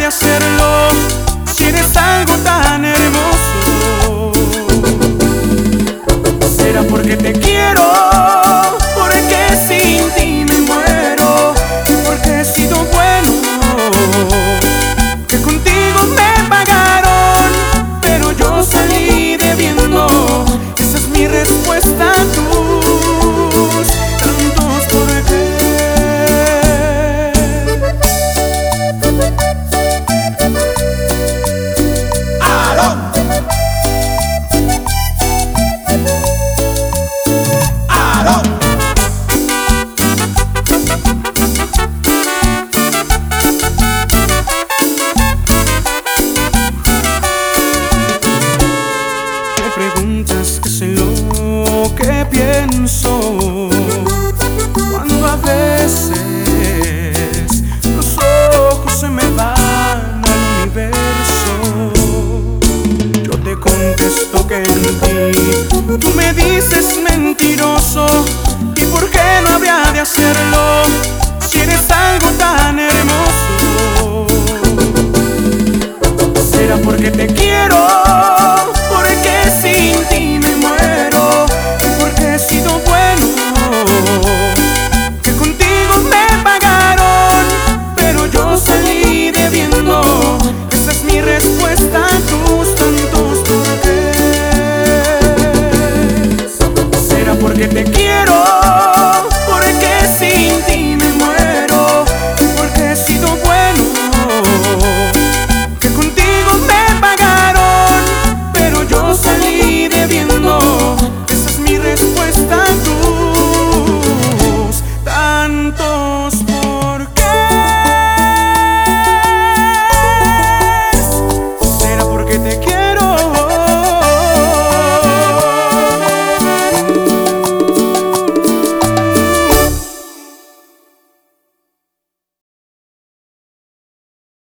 hacerlo si eres algo tan hermoso? ¿Será porque te quiero? Porque sin ti me muero. Porque he sido bueno, que contigo me pagaron, pero yo salí debiendo. Esa es mi respuesta a tus tantos por qué. Preguntas qué sé lo que pienso cuando a veces los ojos se me van al universo. Yo te contesto que en ti tú me dices mentiroso. ¿Y por qué no habría de hacerlo si eres algo tan hermoso? ¿Será porque te